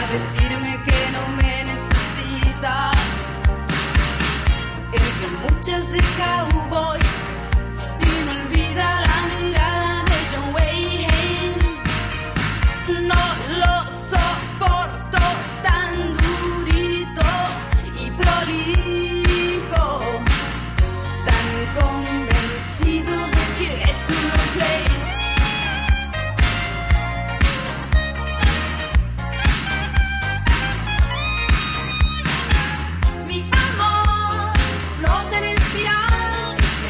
decirme que no me necesita. El que muchas de cowboys y no olvida la mirada de John Wayne. No lo soporto tan durito y prolijo, tan convencido de que es un play. Mi amor flota en espiral, es que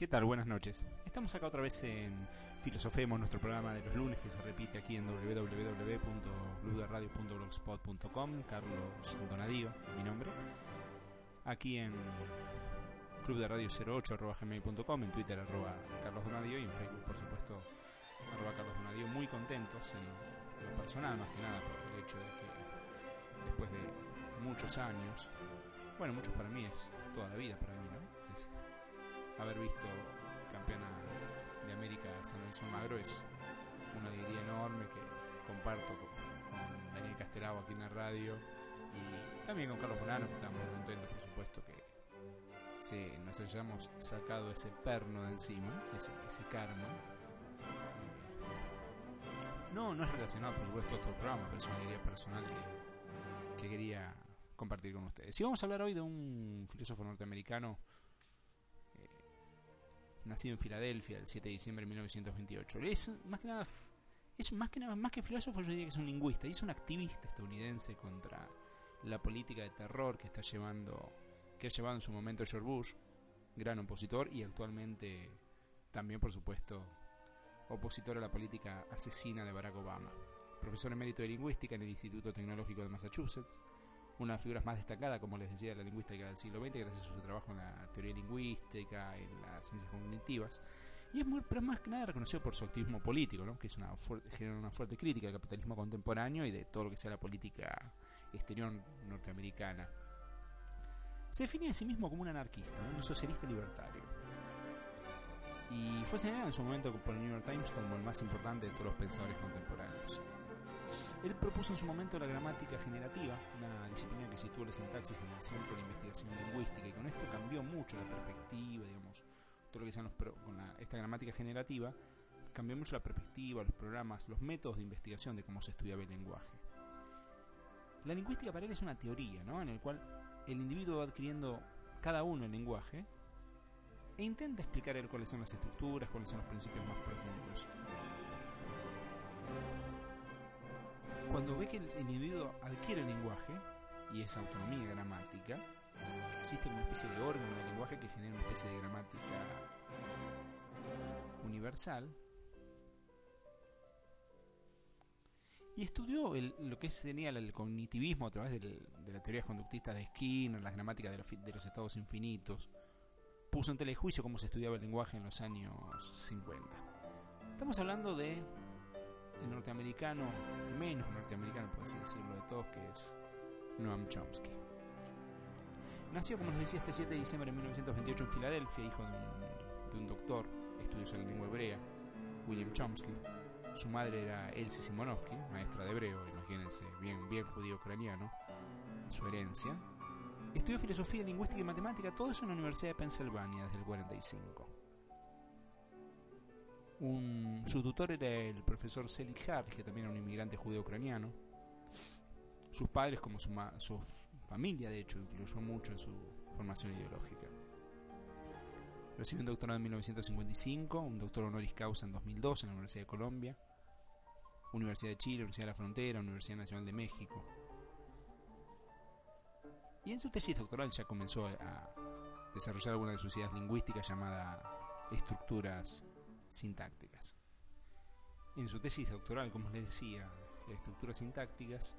¿Qué tal? Buenas noches. Estamos acá otra vez en Filosofemos, nuestro programa de los lunes que se repite aquí en www.clubderadio.blogspot.com. Carlos Donadío, mi nombre. Aquí en clubderadio08@gmail.com, en Twitter @carlosdonadío y en Facebook, por supuesto, @carlosdonadío. Muy contentos en lo personal, más que nada, por el hecho de que después de muchos años, bueno, muchos para mí, es toda la vida para mí, ¿no? Es haber visto campeona de América San Lorenzo Almagro es una alegría enorme que comparto con Daniel Castelao aquí en la radio y también con Carlos Bonano, que estamos muy contentos, por supuesto, que nos hayamos sacado ese perno de encima, ese karma. No es relacionado, por supuesto, a todo el programa, pero es una alegría personal que quería compartir con ustedes. Y vamos a hablar hoy de un filósofo norteamericano nacido en Filadelfia el 7 de diciembre de 1928. Más que filósofo, yo diría que es un lingüista y es un activista estadounidense contra la política de terror que ha llevado en su momento George Bush, gran opositor, y actualmente también, por supuesto, opositor a la política asesina de Barack Obama. Profesor emérito de lingüística en el Instituto Tecnológico de Massachusetts, una de las figuras más destacadas, como les decía, de la lingüística del siglo XX, gracias a su trabajo en la teoría lingüística, en las ciencias cognitivas, pero más que nada reconocido por su activismo político, ¿no? Que es genera una fuerte crítica al capitalismo contemporáneo y de todo lo que sea la política exterior norteamericana. Se define a sí mismo como un anarquista, un socialista libertario, y fue señalado en su momento por el New York Times como el más importante de todos los pensadores contemporáneos. Él propuso en su momento la gramática generativa, una disciplina que sitúa la sintaxis en el centro de la investigación lingüística, y con esto cambió mucho la perspectiva, digamos, todo lo que sean esta gramática generativa, cambió mucho la perspectiva, los programas, los métodos de investigación de cómo se estudiaba el lenguaje. La lingüística para él es una teoría, ¿no?, en el cual el individuo va adquiriendo cada uno el lenguaje e intenta explicar cuáles son las estructuras, cuáles son los principios más profundos. Cuando ve que el individuo adquiere el lenguaje y esa autonomía gramática, que existe una especie de órgano del lenguaje que genera una especie de gramática universal, y estudió lo que sería el cognitivismo a través de las teorías conductistas de Skinner, las gramáticas de los estados infinitos. Puso en tela de juicio cómo se estudiaba el lenguaje en los años 50. Estamos hablando de el norteamericano, menos norteamericano, por así decirlo, de todos, que es Noam Chomsky. Nació, como les decía, este 7 de diciembre de 1928 en Filadelfia, hijo de un doctor, estudioso en la lengua hebrea, William Chomsky. Su madre era Elsie Simonovsky, maestra de hebreo, imagínense, bien judío ucraniano, su herencia. Estudió filosofía, lingüística y matemática, todo eso en la Universidad de Pensilvania desde el 45. Su tutor era el profesor Selig Harris, que también era un inmigrante judeo-ucraniano. Sus padres, como su familia, de hecho, influyó mucho en su formación ideológica. Recibió un doctorado en 1955, un doctor honoris causa en 2002 en la Universidad de Colombia, Universidad de Chile, Universidad de la Frontera, Universidad Nacional de México. Y en su tesis doctoral ya comenzó a desarrollar alguna de sus ideas lingüísticas llamada estructuras sintácticas. En su tesis doctoral, como les decía, estructuras sintácticas,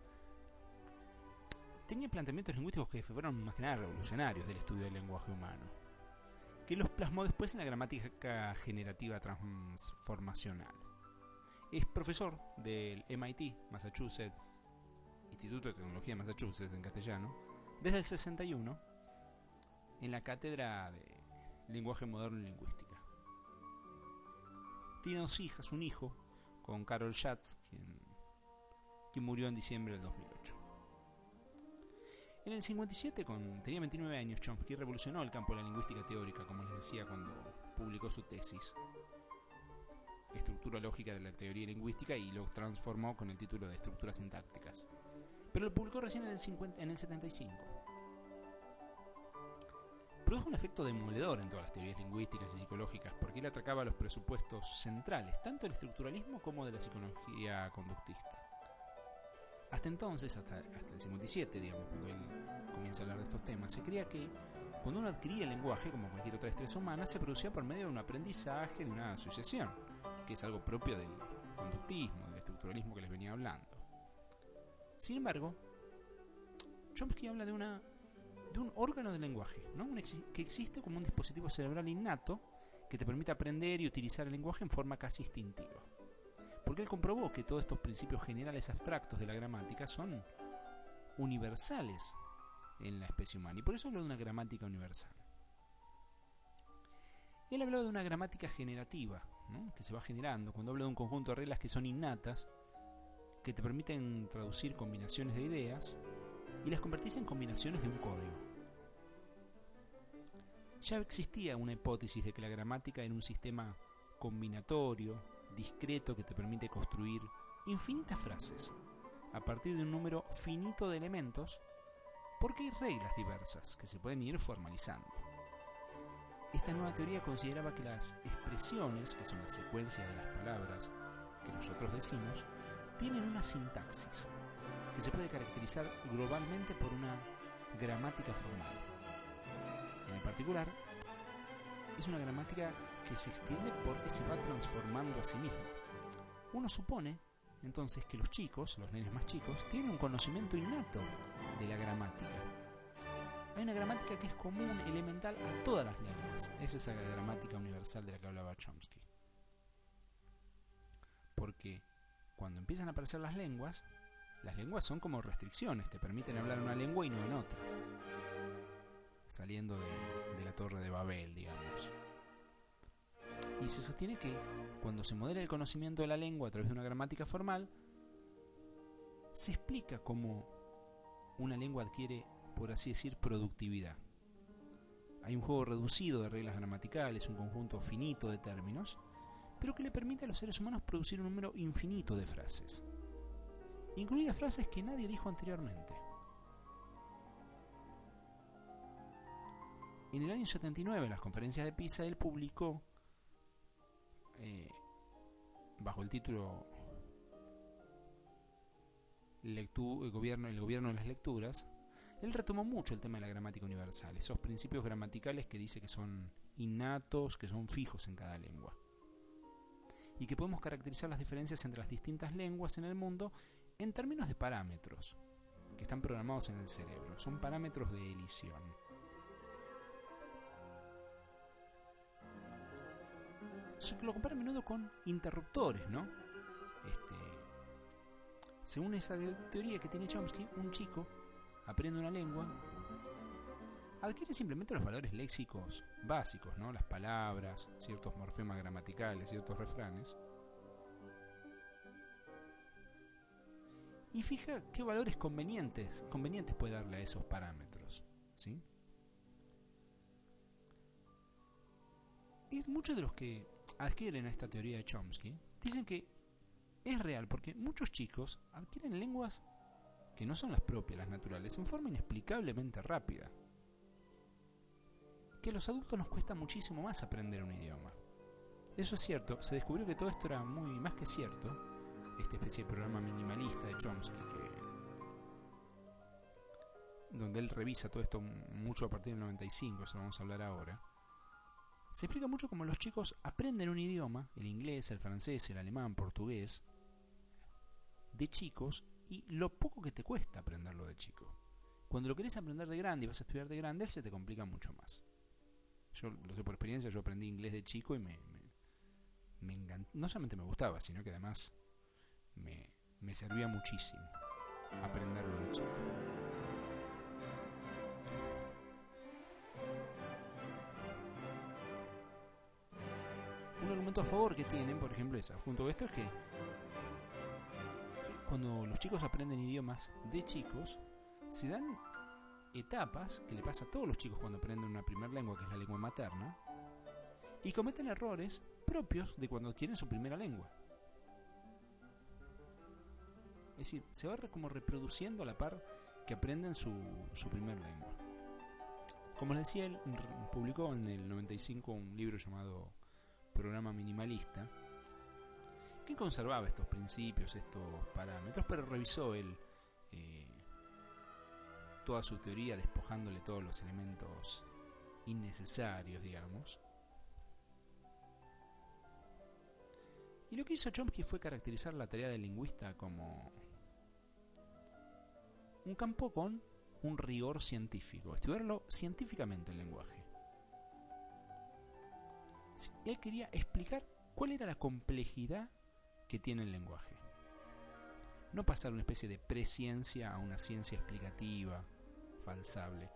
tenía planteamientos lingüísticos que fueron más que nada revolucionarios del estudio del lenguaje humano, que los plasmó después en la gramática generativa transformacional. Es profesor del MIT, Massachusetts, Instituto de Tecnología de Massachusetts en castellano, desde el 61, en la cátedra de Lenguaje Moderno y Lingüística. Tiene dos hijas, un hijo, con Carol Schatz, quien murió en diciembre del 2008. En el 57, tenía 29 años, Chomsky revolucionó el campo de la lingüística teórica, como les decía, cuando publicó su tesis, Estructura lógica de la teoría lingüística, y lo transformó con el título de Estructuras sintácticas. Pero lo publicó recién en el 75. Produjo un efecto demoledor en todas las teorías lingüísticas y psicológicas, porque él atacaba los presupuestos centrales, tanto del estructuralismo como de la psicología conductista. Hasta entonces, hasta el 57, digamos, cuando él comienza a hablar de estos temas, se creía que Cuando uno adquiría el lenguaje, como cualquier otra destreza humana, se producía por medio de un aprendizaje, de una asociación, que es algo propio del conductismo, del estructuralismo que les venía hablando. Sin embargo, Chomsky habla de un órgano del lenguaje, ¿no? Que existe como un dispositivo cerebral innato que te permite aprender y utilizar el lenguaje en forma casi instintiva. Porque él comprobó que todos estos principios generales abstractos de la gramática son universales en la especie humana, y por eso habló de una gramática universal. Él hablaba de una gramática generativa, ¿no? Que se va generando cuando habla de un conjunto de reglas que son innatas, que te permiten traducir combinaciones de ideas y las convertís en combinaciones de un código. Ya existía una hipótesis de que la gramática era un sistema combinatorio, discreto, que te permite construir infinitas frases a partir de un número finito de elementos, porque hay reglas diversas que se pueden ir formalizando. Esta nueva teoría consideraba que las expresiones, que son la secuencia de las palabras que nosotros decimos, tienen una sintaxis que se puede caracterizar globalmente por una gramática formal. En particular, es una gramática que se extiende porque se va transformando a sí misma. Uno supone entonces que los chicos, los nenes más chicos, tienen un conocimiento innato de la gramática. Hay una gramática que es común, elemental a todas las lenguas. Es esa gramática universal de la que hablaba Chomsky. Porque cuando empiezan a aparecer las lenguas son como restricciones, te permiten hablar en una lengua y no en otra. Saliendo de la Torre de Babel, digamos. Y se sostiene que cuando se modela el conocimiento de la lengua a través de una gramática formal, se explica cómo una lengua adquiere, por así decir, productividad. Hay un juego reducido de reglas gramaticales, un conjunto finito de términos, pero que le permite a los seres humanos producir un número infinito de frases, incluidas frases que nadie dijo anteriormente. En el año 79, en las conferencias de Pisa, él publicó, bajo el título el gobierno de las lecturas, él retomó mucho el tema de la gramática universal, esos principios gramaticales que dice que son innatos, que son fijos en cada lengua, y que podemos caracterizar las diferencias entre las distintas lenguas en el mundo en términos de parámetros que están programados en el cerebro. Son parámetros de elisión. Lo compara a menudo con interruptores, ¿no? Según esa teoría que tiene Chomsky, un chico aprende una lengua, adquiere simplemente los valores léxicos básicos, ¿no? Las palabras, ciertos morfemas gramaticales, ciertos refranes, y fija qué valores convenientes puede darle a esos parámetros, ¿sí? Y muchos de los que adquieren esta teoría de Chomsky dicen que es real porque muchos chicos adquieren lenguas que no son las propias, las naturales, en forma inexplicablemente rápida. Que a los adultos nos cuesta muchísimo más aprender un idioma. Eso es cierto, se descubrió que todo esto era muy más que cierto. Esta especie de programa minimalista de Chomsky, donde él revisa todo esto mucho a partir del 95, eso vamos a hablar ahora. Se explica mucho cómo los chicos aprenden un idioma, el inglés, el francés, el alemán, portugués, de chicos, y lo poco que te cuesta aprenderlo de chico. Cuando lo querés aprender de grande y vas a estudiar de grande, se te complica mucho más. Yo lo sé por experiencia, yo aprendí inglés de chico y me encantó. No solamente me gustaba, sino que además me servía muchísimo aprenderlo de chico. Un argumento a favor que tienen, por ejemplo, junto a esto, es que cuando los chicos aprenden idiomas de chicos, se dan etapas que le pasa a todos los chicos cuando aprenden una primera lengua, que es la lengua materna, y cometen errores propios de cuando adquieren su primera lengua. Es decir, se va como reproduciendo a la par que aprenden su primera lengua. Como les decía, él publicó en el 95 un libro llamado Programa Minimalista, que conservaba estos principios, estos parámetros, pero revisó él toda su teoría, despojándole todos los elementos innecesarios, digamos. Y lo que hizo Chomsky fue caracterizar la tarea del lingüista como un campo con un rigor científico, estudiarlo científicamente el lenguaje. Él quería explicar cuál era la complejidad que tiene el lenguaje. No pasar una especie de presciencia a una ciencia explicativa, falsable.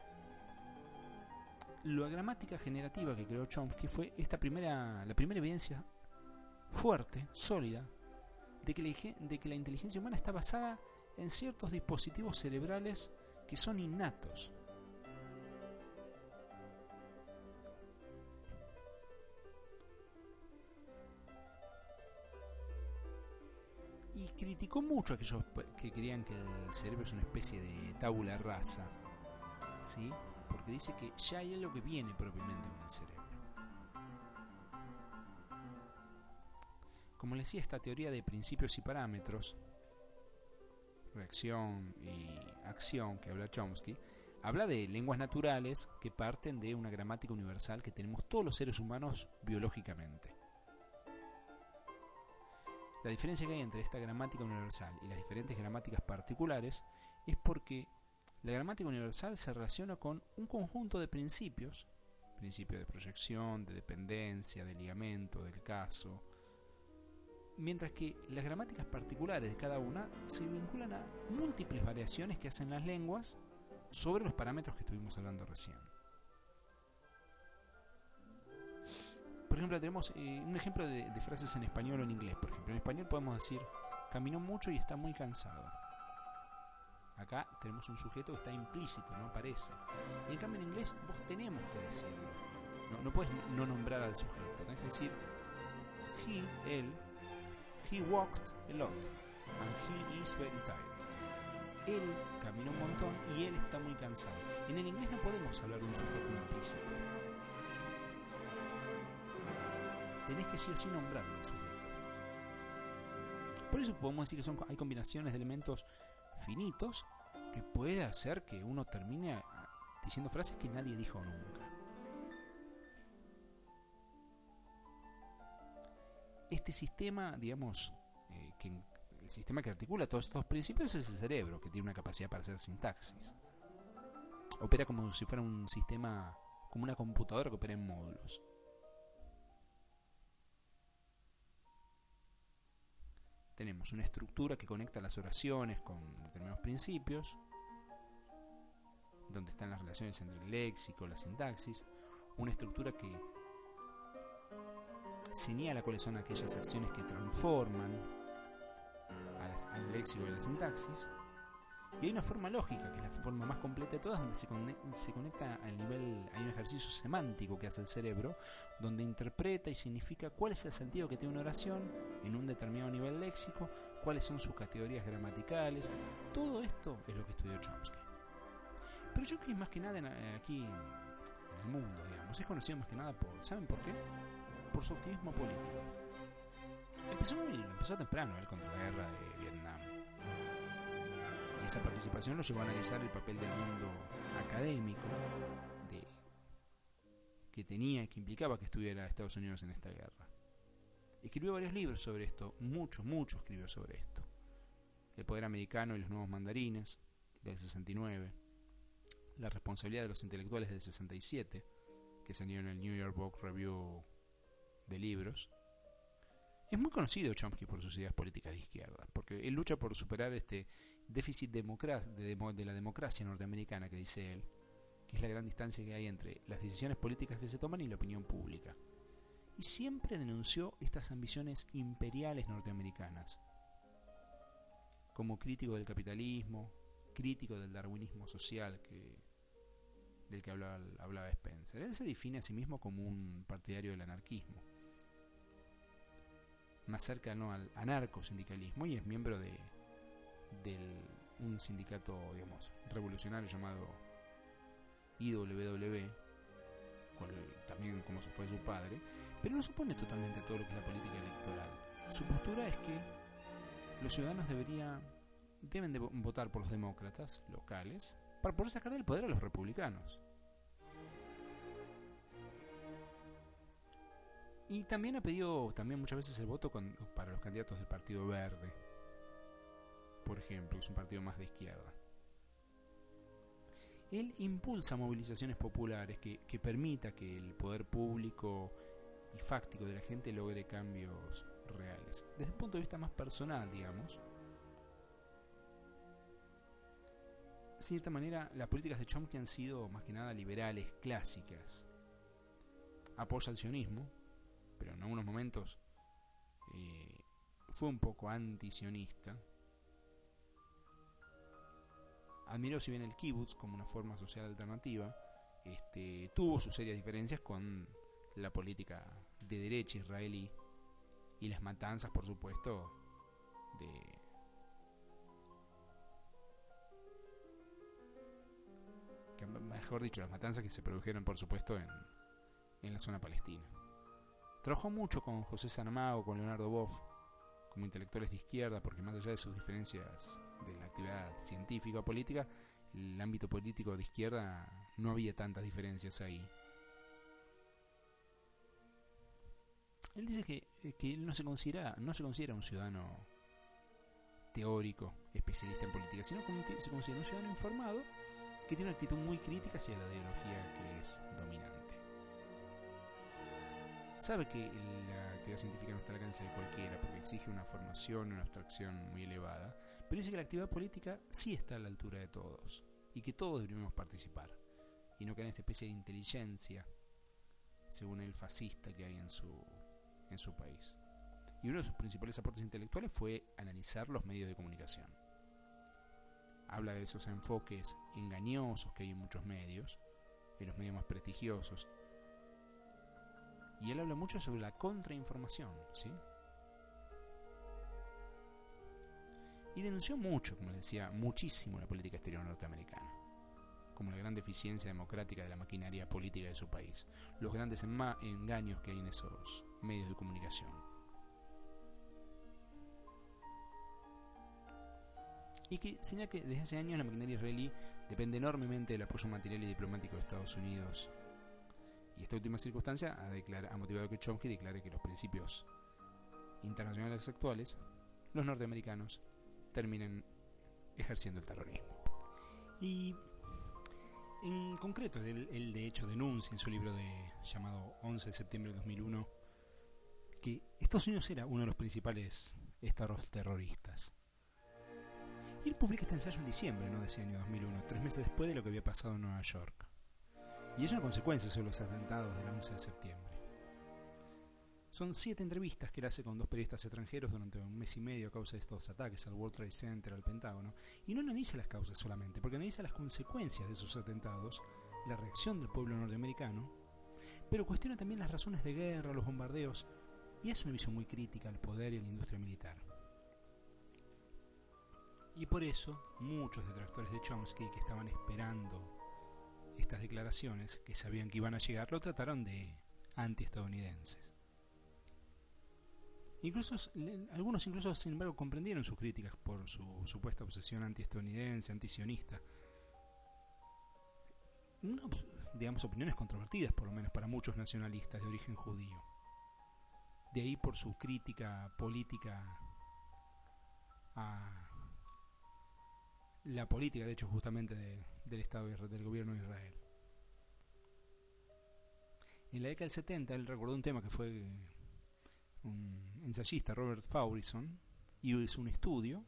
La gramática generativa que creó Chomsky fue la primera evidencia fuerte, sólida, de que la inteligencia humana está basada en ciertos dispositivos cerebrales que son innatos. Y criticó mucho a aquellos que creían que el cerebro es una especie de tabula rasa, ¿sí? Porque dice que ya hay algo que viene propiamente con el cerebro. Como le decía, esta teoría de principios y parámetros, reacción y acción que habla Chomsky, habla de lenguas naturales que parten de una gramática universal que tenemos todos los seres humanos biológicamente. La diferencia que hay entre esta gramática universal y las diferentes gramáticas particulares es porque la gramática universal se relaciona con un conjunto de principios, principio de proyección, de dependencia, de ligamento, del caso, mientras que las gramáticas particulares de cada una se vinculan a múltiples variaciones que hacen las lenguas sobre los parámetros que estuvimos hablando recién. Por ejemplo, tenemos un ejemplo de frases en español o en inglés. Por ejemplo, en español podemos decir: caminó mucho y está muy cansado. Acá tenemos un sujeto que está implícito, no aparece. Y en cambio en inglés vos tenemos que decirlo. No puedes no nombrar al sujeto. Tenés que decir él, he walked a lot and he is very tired. Él caminó un montón y él está muy cansado. En el inglés no podemos hablar de un sujeto implícito. Tenés que sí o sí nombrarle al sujeto. Por eso podemos decir que hay combinaciones de elementos finitos que puede hacer que uno termine diciendo frases que nadie dijo nunca. Este sistema, digamos, el sistema que articula todos estos principios es el cerebro, que tiene una capacidad para hacer sintaxis. Opera como si fuera un sistema, como una computadora que opera en módulos. Tenemos una estructura que conecta las oraciones con determinados principios, donde están las relaciones entre el léxico, la sintaxis. Una estructura que señala cuáles son aquellas acciones que transforman al léxico y a la sintaxis. Y hay una forma lógica, que es la forma más completa de todas, donde se conecta al nivel. Hay un ejercicio semántico que hace el cerebro, donde interpreta y significa cuál es el sentido que tiene una oración en un determinado nivel léxico, cuáles son sus categorías gramaticales. Todo esto es lo que estudió Chomsky. Pero Chomsky, más que nada aquí en el mundo, digamos, es conocido más que nada ¿saben por qué? Por su activismo político. Empezó temprano él contra la guerra de Vietnam. Y esa participación lo llevó a analizar el papel del mundo académico que implicaba que estuviera Estados Unidos en esta guerra. Escribió varios libros sobre esto, mucho escribió sobre esto. El poder americano y los nuevos mandarines, del 69. La responsabilidad de los intelectuales, del 67, que salió en el New York Book Review de libros. Es muy conocido Chomsky por sus ideas políticas de izquierda, porque él lucha por superar este déficit de la democracia norteamericana, que dice él, que es la gran distancia que hay entre las decisiones políticas que se toman y la opinión pública. Y siempre denunció estas ambiciones imperiales norteamericanas, como crítico del capitalismo, crítico del darwinismo social del que hablaba Spencer. Él se define a sí mismo como un partidario del anarquismo, más cercano al anarcosindicalismo, y es miembro de un sindicato, digamos, revolucionario llamado IWW, también como fue su padre, pero no supone totalmente todo lo que es la política electoral. Su postura es que los ciudadanos deben de votar por los demócratas locales para poder sacar del poder a los republicanos. Y también ha pedido muchas veces el voto para los candidatos del Partido Verde, por ejemplo, que es un partido más de izquierda. Él impulsa movilizaciones populares que permita que el poder público y fáctico de la gente logre cambios reales. Desde un punto de vista más personal, digamos, de cierta manera, las políticas de Chomsky han sido más que nada liberales, clásicas. Apoya el sionismo, pero en algunos momentos fue un poco anti-sionista. Admiró si bien el kibutz como una forma social alternativa, tuvo sus serias diferencias con la política de derecha israelí y las matanzas, por supuesto, mejor dicho, las matanzas que se produjeron, por supuesto, en la zona palestina. Trabajó mucho con José Saramago, con Leonardo Boff, como intelectuales de izquierda, porque más allá de sus diferencias de la actividad científica o política, el ámbito político de izquierda no había tantas diferencias ahí. Él dice que él no se considera un ciudadano teórico, especialista en política, sino que se considera un ciudadano informado que tiene una actitud muy crítica hacia la ideología que es dominante. Sabe que la actividad científica no está al alcance de cualquiera porque exige una formación, una abstracción muy elevada, pero dice que la actividad política sí está a la altura de todos y que todos deberíamos participar y no caer en esta especie de inteligencia, según el fascista que hay en su país. Y uno de sus principales aportes intelectuales fue analizar los medios de comunicación. Habla de esos enfoques engañosos que hay en muchos medios, en los medios más prestigiosos. Y él habla mucho sobre la contrainformación, ¿sí? Y denunció mucho, como les decía, muchísimo la política exterior norteamericana, como la gran deficiencia democrática de la maquinaria política de su país, los grandes engaños que hay en esos medios de comunicación. Y que señala que desde hace años la maquinaria israelí depende enormemente del apoyo material y diplomático de Estados Unidos. Y esta última circunstancia ha motivado que Chomsky declare que los principios internacionales actuales, los norteamericanos, terminen ejerciendo el terrorismo. Y en concreto, él de hecho denuncia en su libro llamado 11 de septiembre de 2001 que Estados Unidos era uno de los principales estados terroristas. Y él publica este ensayo en diciembre, ¿no?, de ese año 2001, 3 meses después de lo que había pasado en Nueva York. Y es una consecuencia sobre los atentados del 11 de septiembre. Son 7 entrevistas que él hace con 2 periodistas extranjeros durante un mes y medio a causa de estos ataques al World Trade Center, al Pentágono. Y no analiza las causas solamente, porque analiza las consecuencias de esos atentados, la reacción del pueblo norteamericano, pero cuestiona también las razones de guerra, los bombardeos, y es una visión muy crítica al poder y a la industria militar. Y por eso, muchos detractores de Chomsky que estaban esperando estas declaraciones, que sabían que iban a llegar, lo trataron de anti-estadounidenses. Algunos incluso, sin embargo, comprendieron sus críticas por su supuesta obsesión anti-estadounidense, anti-sionista. Digamos, opiniones controvertidas, por lo menos para muchos nacionalistas de origen judío. De ahí por su crítica política a la política, de hecho, justamente del Estado del gobierno de Israel. En la década del 70 él recordó un tema que fue un ensayista, Robert Faurison, hizo un estudio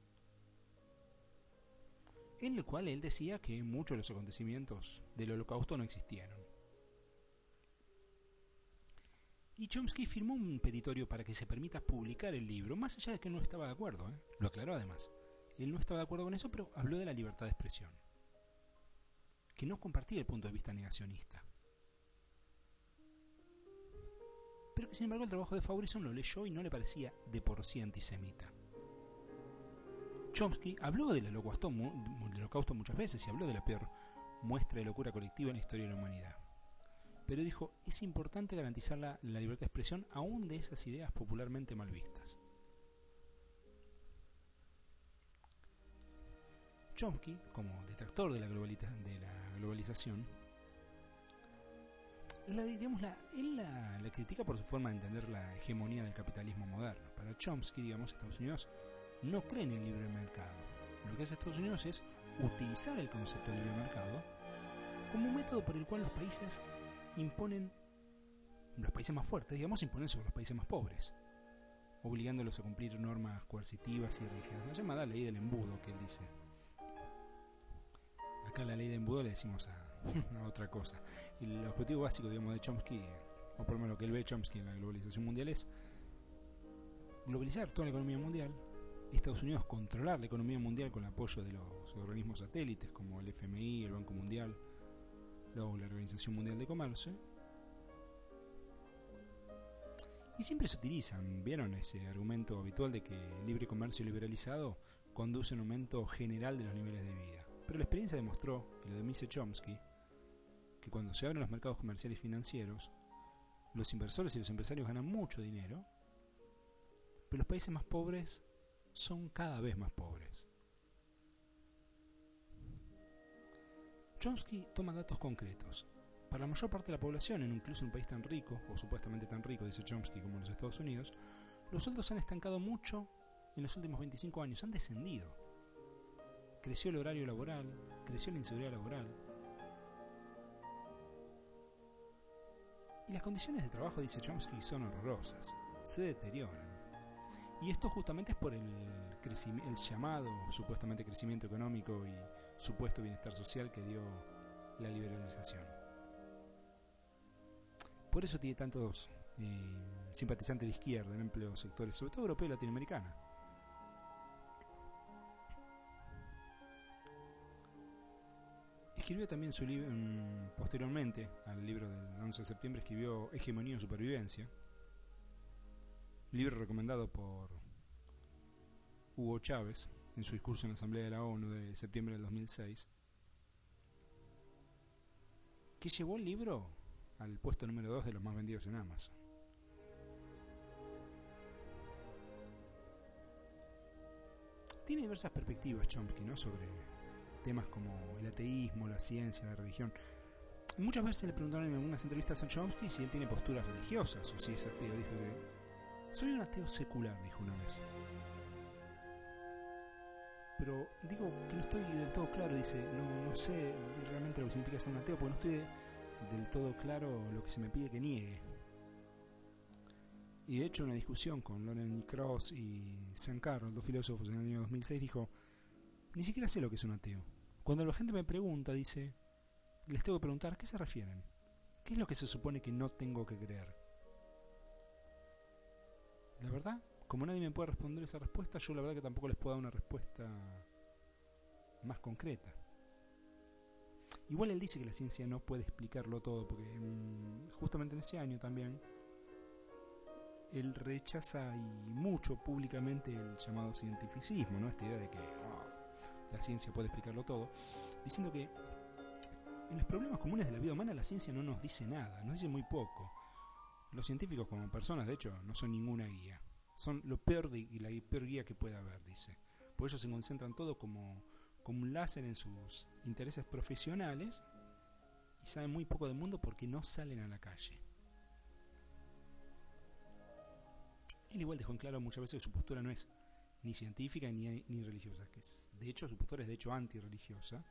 en el cual él decía que muchos de los acontecimientos del Holocausto no existieron. Y Chomsky firmó un petitorio para que se permita publicar el libro, más allá de que él no estaba de acuerdo, lo aclaró además. Él no estaba de acuerdo con eso, pero habló de la libertad de expresión, que no compartía el punto de vista negacionista. Pero que sin embargo el trabajo de Faurison lo leyó y no le parecía de por sí antisemita. Chomsky habló del holocausto muchas veces y habló de la peor muestra de locura colectiva en la historia de la humanidad. Pero dijo, es importante garantizar la libertad de expresión aún de esas ideas popularmente mal vistas. Chomsky, como detractor de la globalización, Él la critica por su forma de entender la hegemonía del capitalismo moderno. Para Chomsky, digamos, Estados Unidos no cree en el libre mercado. Lo que hace Estados Unidos es utilizar el concepto de libre mercado como un método por el cual los países más fuertes, digamos, imponen sobre los países más pobres, obligándolos a cumplir normas coercitivas y rígidas, la llamada ley del embudo, que él dice. Acá la ley del embudo le decimos a otra cosa. Y el objetivo básico, digamos, de Chomsky, o por lo menos lo que él ve Chomsky en la globalización mundial, es globalizar toda la economía mundial, y Estados Unidos controlar la economía mundial con el apoyo de los organismos satélites como el FMI, el Banco Mundial, luego la Organización Mundial de Comercio. Y siempre se utilizan, ¿vieron ese argumento habitual de que el libre comercio liberalizado conduce a un aumento general de los niveles de vida? Pero la experiencia demostró, y lo dice Chomsky, que cuando se abren los mercados comerciales y financieros, los inversores y los empresarios ganan mucho dinero, pero los países más pobres son cada vez más pobres. Chomsky toma datos concretos. Para la mayor parte de la población, incluso en un país tan rico, o supuestamente tan rico, dice Chomsky, como los Estados Unidos, los sueldos se han estancado mucho en los últimos 25 años, han descendido. Creció el horario laboral, creció la inseguridad laboral. Y las condiciones de trabajo, dice Chomsky, son horrorosas, se deterioran. Y esto justamente es por el llamado supuestamente crecimiento económico y supuesto bienestar social que dio la liberalización. Por eso tiene tantos simpatizantes de izquierda en empleos sectores, sobre todo europeo y latinoamericana. Escribió también su libro, posteriormente al libro del 11 de septiembre, escribió Hegemonía o Supervivencia, libro recomendado por Hugo Chávez en su discurso en la Asamblea de la ONU de septiembre del 2006, que llevó el libro al puesto número 2 de los más vendidos en Amazon. Tiene diversas perspectivas Chomsky, ¿no?, sobre temas como el ateísmo, la ciencia, la religión. Y muchas veces le preguntaron en algunas entrevistas a Chomsky si él tiene posturas religiosas o si es ateo. Dijo que soy un ateo secular, dijo una vez. Pero digo que no estoy del todo claro, dice, no sé realmente lo que significa ser un ateo, porque no estoy del todo claro lo que se me pide que niegue. Y de hecho, en una discusión con Loren Krauss y Sankar, los dos filósofos, en el año 2006, dijo: ni siquiera sé lo que es un ateo. Cuando la gente me pregunta, dice, les tengo que preguntar, ¿a qué se refieren? ¿Qué es lo que se supone que no tengo que creer? La verdad, como nadie me puede responder esa respuesta, yo la verdad que tampoco les puedo dar una respuesta más concreta. Igual él dice que la ciencia no puede explicarlo todo, porque justamente en ese año también él rechaza y mucho públicamente el llamado cientificismo, ¿no? Esta idea de que la ciencia puede explicarlo todo, diciendo que en los problemas comunes de la vida humana la ciencia no nos dice nada, nos dice muy poco. Los científicos como personas, de hecho, no son ninguna guía. Son lo peor la peor guía que puede haber, dice. Por eso se concentran todo como un láser en sus intereses profesionales y saben muy poco del mundo porque no salen a la calle. Él igual dejó en claro muchas veces que su postura no es ni científica ni religiosa, que de hecho su postura es de hecho antirreligiosa,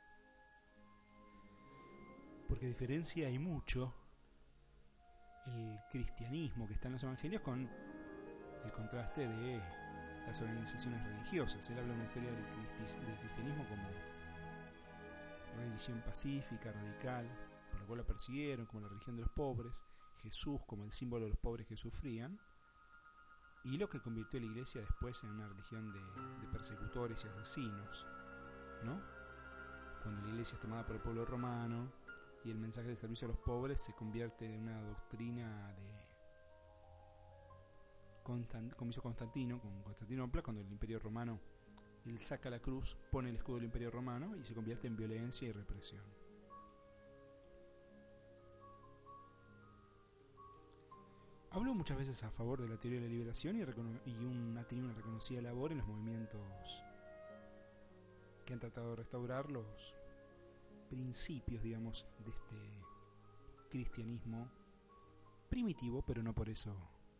porque diferencia hay mucho el cristianismo que está en los evangelios con el contraste de las organizaciones religiosas. Él habla de una historia del cristianismo como religión pacífica, radical, por la cual la persiguieron, como la religión de los pobres, Jesús como el símbolo de los pobres que sufrían, y lo que convirtió a la iglesia después en una religión de persecutores y asesinos, ¿no? Cuando la iglesia es tomada por el pueblo romano y el mensaje de servicio a los pobres se convierte en una doctrina como hizo Constantino, con Constantinopla, cuando el imperio romano, él saca la cruz, pone el escudo del imperio romano y se convierte en violencia y represión. Habló muchas veces a favor de la teoría de la liberación y ha tenido una reconocida labor en los movimientos que han tratado de restaurar los principios, digamos, cristianismo primitivo, pero no por eso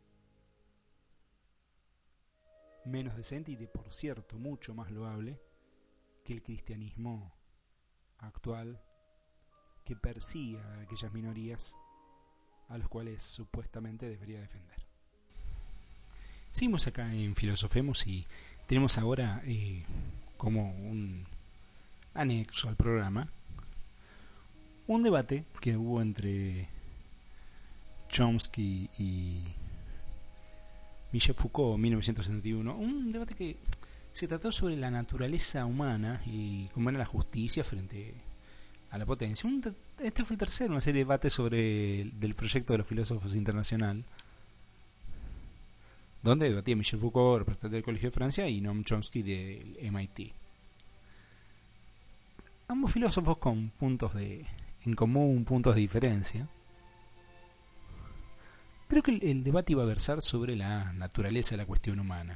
menos decente y de por cierto mucho más loable que el cristianismo actual, que persigue a aquellas minorías a los cuales supuestamente debería defender. Seguimos acá en Filosofemos y tenemos ahora como un anexo al programa un debate que hubo entre Chomsky y Michel Foucault en 1971, un debate que se trató sobre la naturaleza humana y cómo era la justicia frente a la potencia. Este fue el tercero, una serie de debates sobre del proyecto de los filósofos internacional, donde debatía Michel Foucault, representante del Colegio de Francia, y Noam Chomsky del MIT. Ambos filósofos con puntos en común, puntos de diferencia. Creo que el debate iba a versar sobre la naturaleza de la cuestión humana.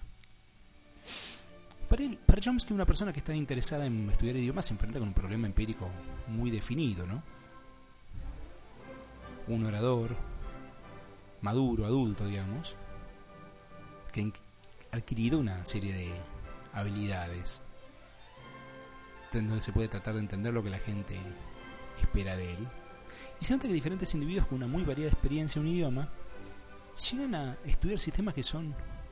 Para Chomsky, una persona que está interesada en estudiar idiomas se enfrenta con un problema empírico muy definido, ¿no? Un orador maduro, adulto, digamos, que ha adquirido una serie de habilidades, donde se puede tratar de entender lo que la gente espera de él. Y se nota que diferentes individuos con una muy variada experiencia en un idioma llegan a estudiar sistemas que son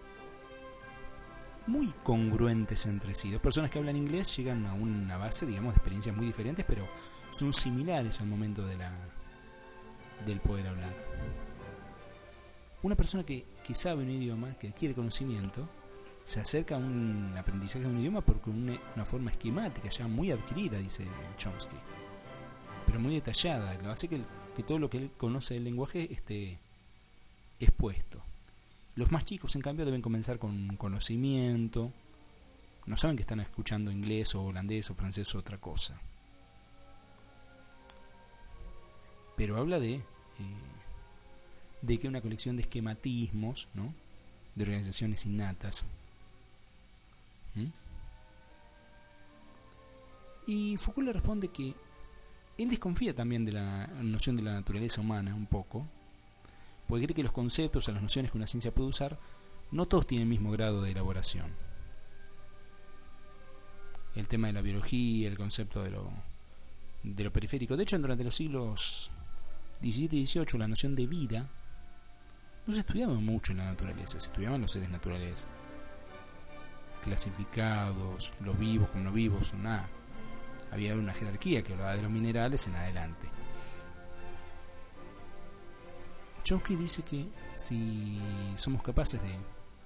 muy congruentes entre sí. Dos personas que hablan inglés llegan a una base, digamos, de experiencias muy diferentes, pero son similares al momento del poder hablar. Una persona que sabe un idioma, que adquiere conocimiento, se acerca a un aprendizaje de un idioma porque una forma esquemática ya muy adquirida, dice Chomsky, pero muy detallada, lo hace que todo lo que él conoce del lenguaje esté expuesto. Los más chicos, en cambio, deben comenzar con conocimiento, no saben que están escuchando inglés o holandés o francés o otra cosa, pero habla de que una colección de esquematismos, ¿no?, de organizaciones innatas. Y Foucault le responde que él desconfía también de la noción de la naturaleza humana un poco, porque cree que los conceptos o las nociones que una ciencia puede usar no todos tienen el mismo grado de elaboración. El tema de la biología, el concepto de lo periférico. De hecho, durante los siglos XVII y XVIII la noción de vida no se estudiaba mucho en la naturaleza, se estudiaban los seres naturales clasificados, los vivos como no vivos, nada. Había una jerarquía que hablaba de los minerales en adelante. Chomsky dice que si somos capaces de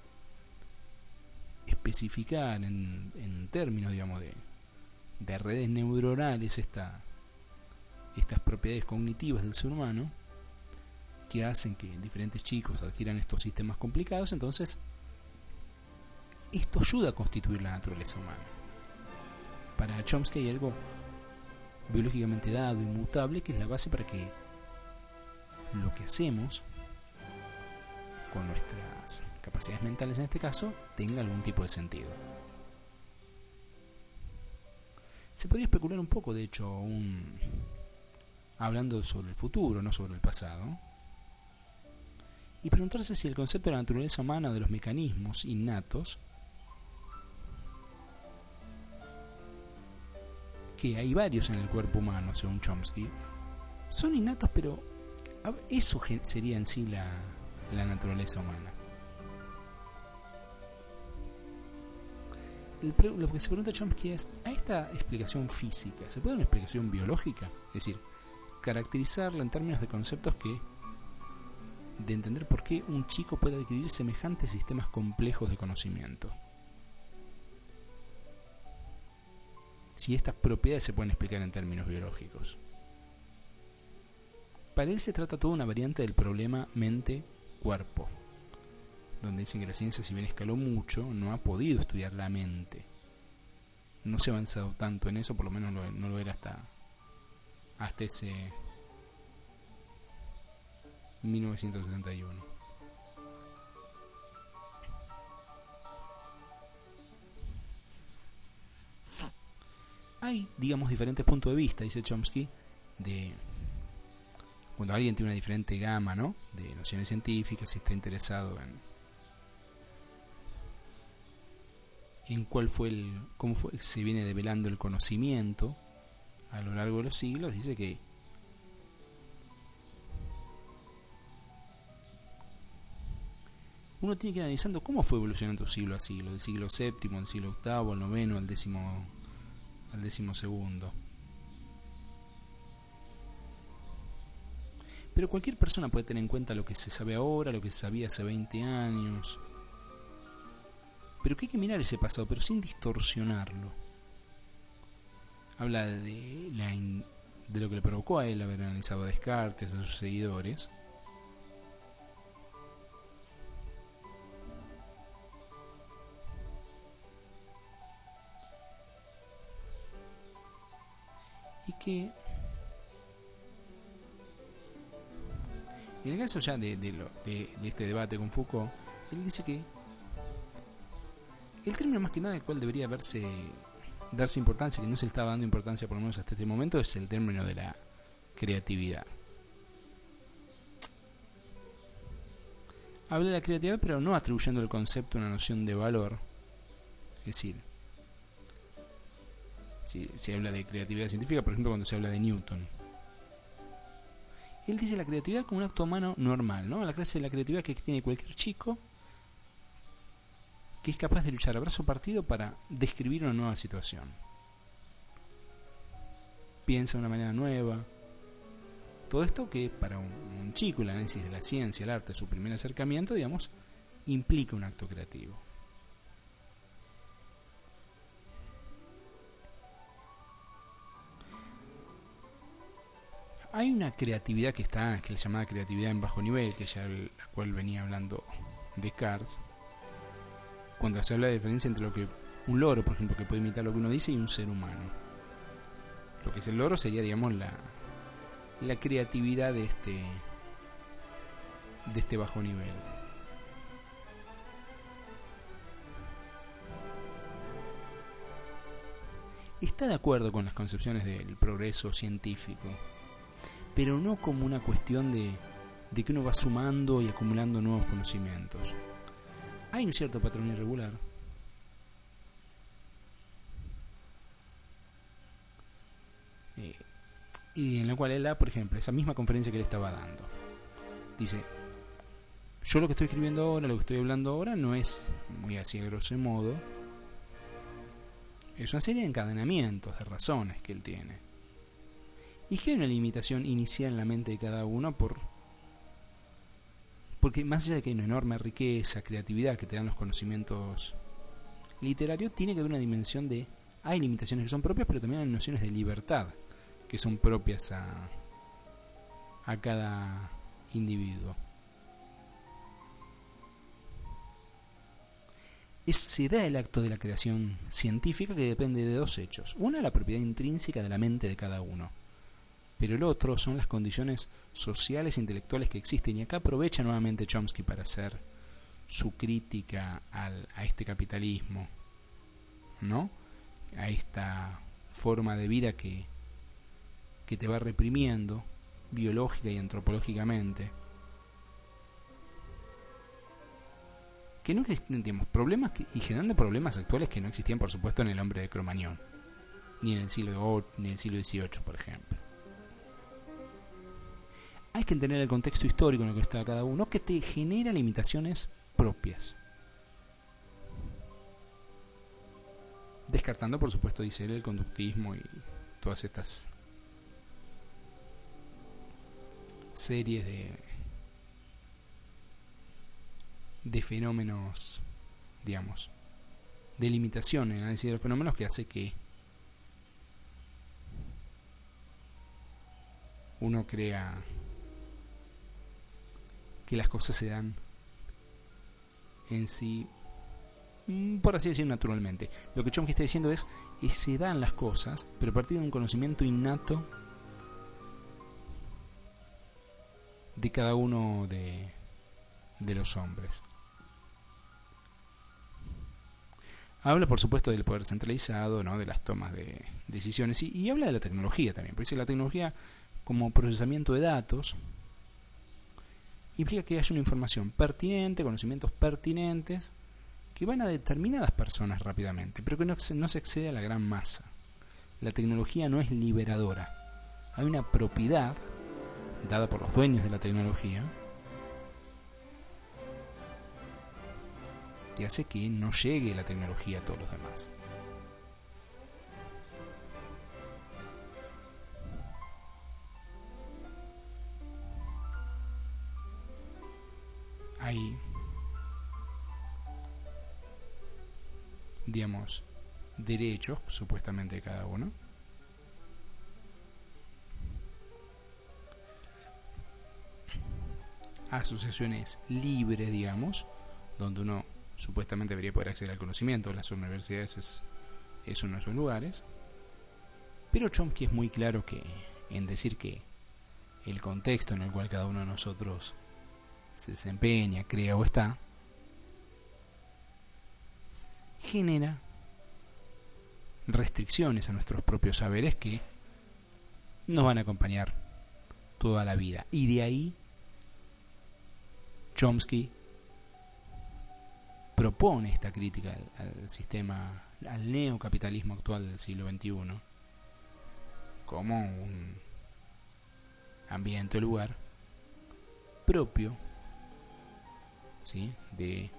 especificar en términos, digamos, de redes neuronales estas propiedades cognitivas del ser humano que hacen que diferentes chicos adquieran estos sistemas complicados, entonces esto ayuda a constituir la naturaleza humana. Para Chomsky hay algo biológicamente dado, inmutable, que es la base para que lo que hacemos con nuestras capacidades mentales en este caso tenga algún tipo de sentido. Se podría especular un poco, de hecho, hablando sobre el futuro, no sobre el pasado, y preguntarse si el concepto de la naturaleza humana o de los mecanismos innatos, que hay varios en el cuerpo humano según Chomsky, son innatos, pero eso sería en sí la naturaleza humana. Lo que se pregunta Chomsky es, ¿a esta explicación física se puede dar una explicación biológica? Es decir, caracterizarla en términos de conceptos de entender por qué un chico puede adquirir semejantes sistemas complejos de conocimiento. Si estas propiedades se pueden explicar en términos biológicos. Para él se trata toda una variante del problema mente-cuerpo, donde dicen que la ciencia, si bien escaló mucho, no ha podido estudiar la mente. No se ha avanzado tanto en eso, por lo menos no lo era hasta ese 1971. Hay, digamos, diferentes puntos de vista, dice Chomsky, de cuando alguien tiene una diferente gama, ¿no?, de nociones científicas, si está interesado en cómo se viene develando el conocimiento a lo largo de los siglos, dice que uno tiene que ir analizando cómo fue evolucionando siglo a siglo, del siglo VII, al siglo VIII, al noveno, al décimo segundo. Pero cualquier persona puede tener en cuenta lo que se sabe ahora, lo que se sabía hace 20 años. Pero que hay que mirar ese pasado, pero sin distorsionarlo. Habla de lo que le provocó a él haber analizado a Descartes, a sus seguidores. Y que en el caso ya de este debate con Foucault, él dice que el término más que nada al cual debería darse importancia, que no se le estaba dando importancia por lo menos hasta este momento, es el término de la creatividad. Habla de la creatividad, pero no atribuyendo el concepto a una noción de valor. Es decir, si se habla de creatividad científica, por ejemplo, cuando se habla de Newton, él dice la creatividad como un acto humano normal, ¿no? La clase de la creatividad que tiene cualquier chico que es capaz de luchar a brazo partido para describir una nueva situación. Piensa de una manera nueva. Todo esto que para un chico, el análisis de la ciencia, el arte, su primer acercamiento, digamos, implica un acto creativo. Hay una creatividad que es la llamada creatividad en bajo nivel, que ya la cual venía hablando Descartes, cuando se habla de diferencia entre lo que un loro, por ejemplo, que puede imitar lo que uno dice, y un ser humano. Lo que es el loro sería, digamos, la creatividad de este bajo nivel. Está de acuerdo con las concepciones del progreso científico, pero no como una cuestión de que uno va sumando y acumulando nuevos conocimientos. Hay un cierto patrón irregular. Y en la cual él da, por ejemplo, esa misma conferencia que él estaba dando. Dice, yo lo que estoy escribiendo ahora, lo que estoy hablando ahora, no es muy así a grosso modo. Es una serie de encadenamientos, de razones que él tiene. Y que hay una limitación inicial en la mente de cada uno porque más allá de que hay una enorme riqueza, creatividad que te dan los conocimientos literarios, tiene que haber una dimensión hay limitaciones que son propias, pero también hay nociones de libertad que son propias a cada individuo. Se da el acto de la creación científica, que depende de dos hechos. Una, la propiedad intrínseca de la mente de cada uno, pero el otro son las condiciones sociales e intelectuales que existen. Y acá aprovecha nuevamente Chomsky para hacer su crítica a este capitalismo, ¿no? A esta forma de vida que te va reprimiendo biológica y antropológicamente, que no existen, digamos, problemas y generando problemas actuales que no existían, por supuesto, en el hombre de Cromañón, ni en el siglo XVIII, por ejemplo. Hay que entender el contexto histórico en el que está cada uno, que te genera limitaciones propias. Descartando, por supuesto, dice él, el conductismo y todas estas series de fenómenos, digamos, de limitación en el análisis de los fenómenos, que hace que uno crea que las cosas se dan en sí, por así decirlo, naturalmente. Lo que Chomsky está diciendo es que se dan las cosas, pero a partir de un conocimiento innato de cada uno de los hombres. Habla, por supuesto, del poder centralizado, ¿no?, de las tomas de decisiones, y habla de la tecnología también, porque dice la tecnología como procesamiento de datos, implica que haya una información pertinente, conocimientos pertinentes, que van a determinadas personas rápidamente, pero que no se excede a la gran masa. La tecnología no es liberadora. Hay una propiedad dada por los dueños de la tecnología que hace que no llegue la tecnología a todos los demás. Hay, digamos, derechos, supuestamente, de cada uno. Asociaciones libres, digamos, donde uno supuestamente debería poder acceder al conocimiento. Las universidades es uno de esos lugares. Pero Chomsky es muy claro en decir que el contexto en el cual cada uno de nosotros se desempeña, crea o está, genera restricciones a nuestros propios saberes que nos van a acompañar toda la vida. Y de ahí Chomsky propone esta crítica al sistema, al neocapitalismo actual del siglo XXI, como un ambiente o lugar propio, ¿sí?, de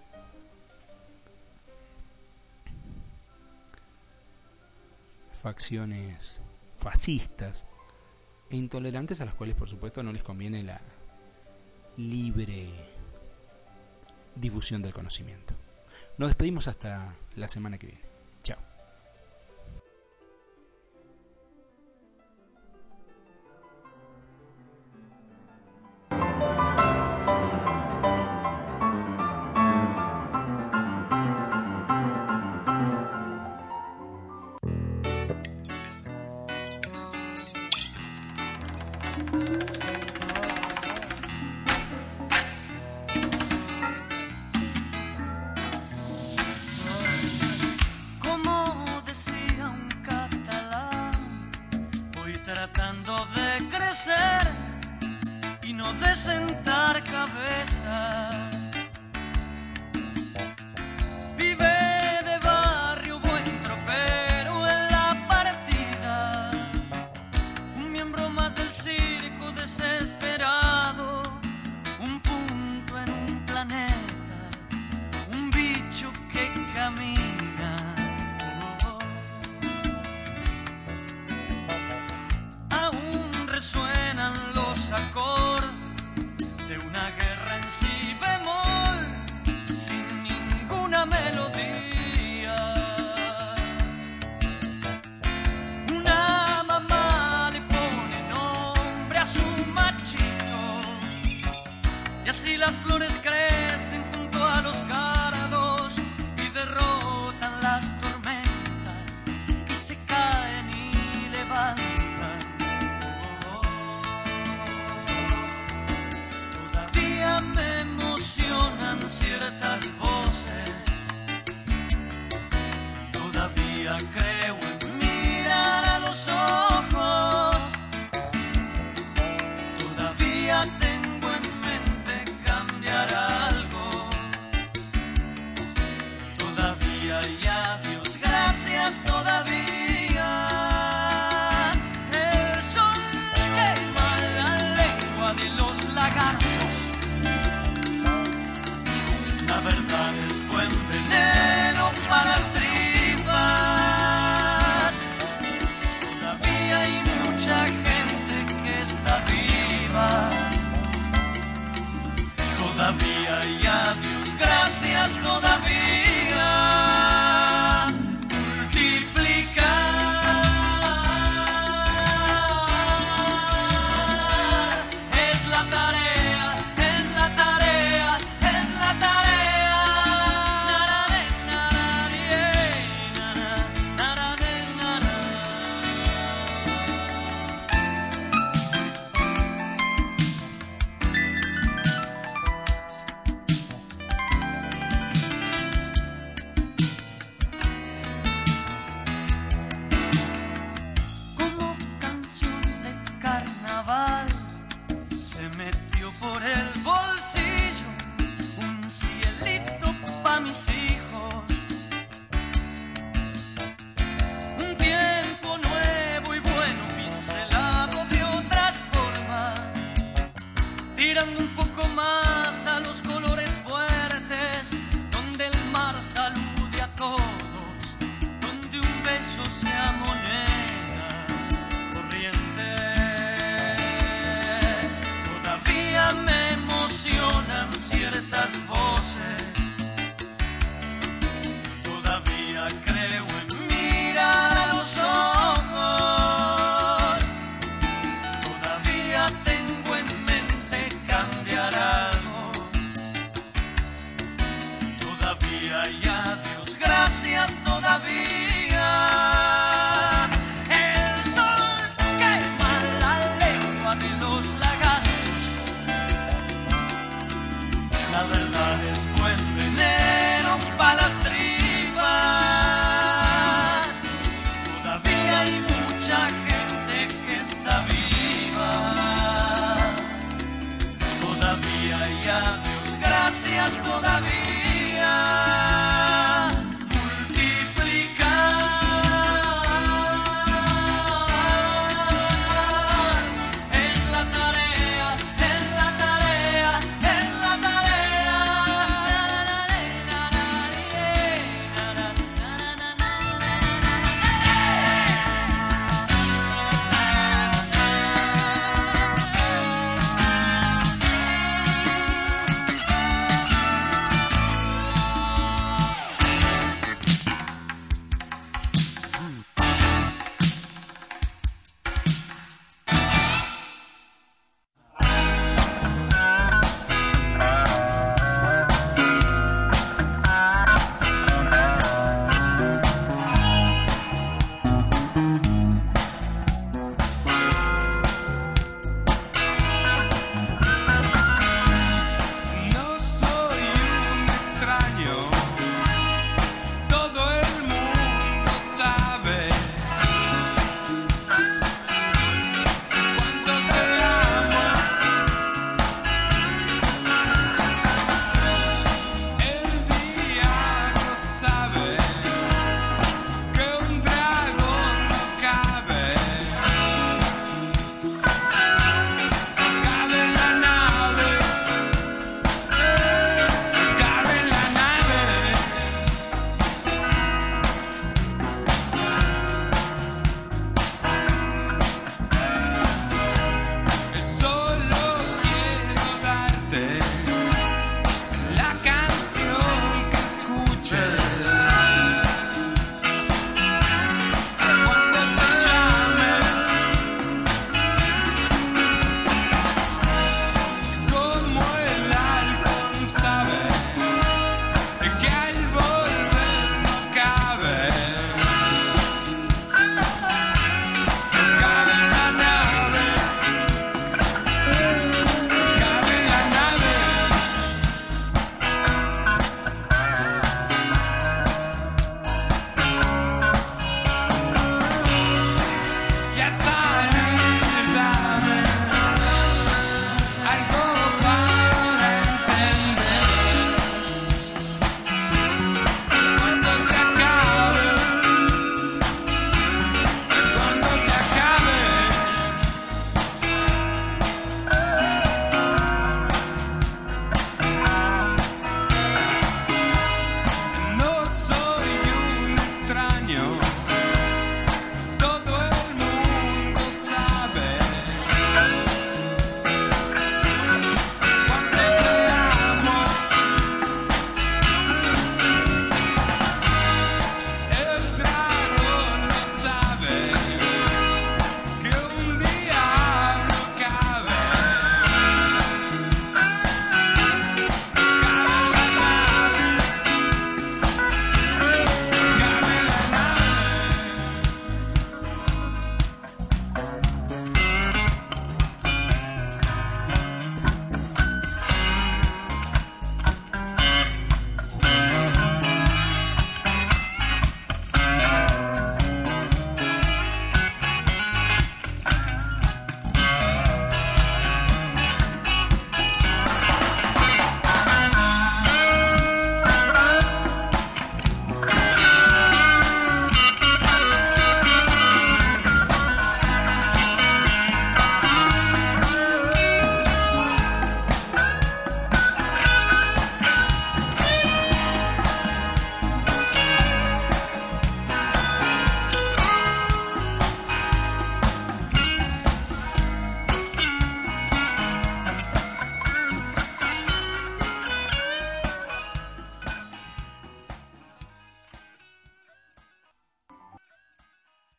facciones fascistas e intolerantes, a las cuales por supuesto no les conviene la libre difusión del conocimiento. Nos despedimos hasta la semana que viene. Chao. Tratando de crecer y no de sentar cabeza. Vive de barrio, buen tropero en la partida, un miembro más del circo desesperado, un punto en un planeta, un bicho que camina. Suenan los acordes de una guerra en si bemol, sin ninguna melodía. Una mamá le pone nombre a su machito, y así las flores crecen junto a los cardos y derrotan las tormentas que se caen y levantan. Me emocionan ciertas voces, todavía creo en mirar a los ojos, todavía tengo en mente cambiar algo, todavía, y a Dios gracias, todavía. El sol quema la lengua de los lagartos. La verdad es buen veneno para las tripas. eso sea moneda corriente. Todavía me emocionan ciertas voces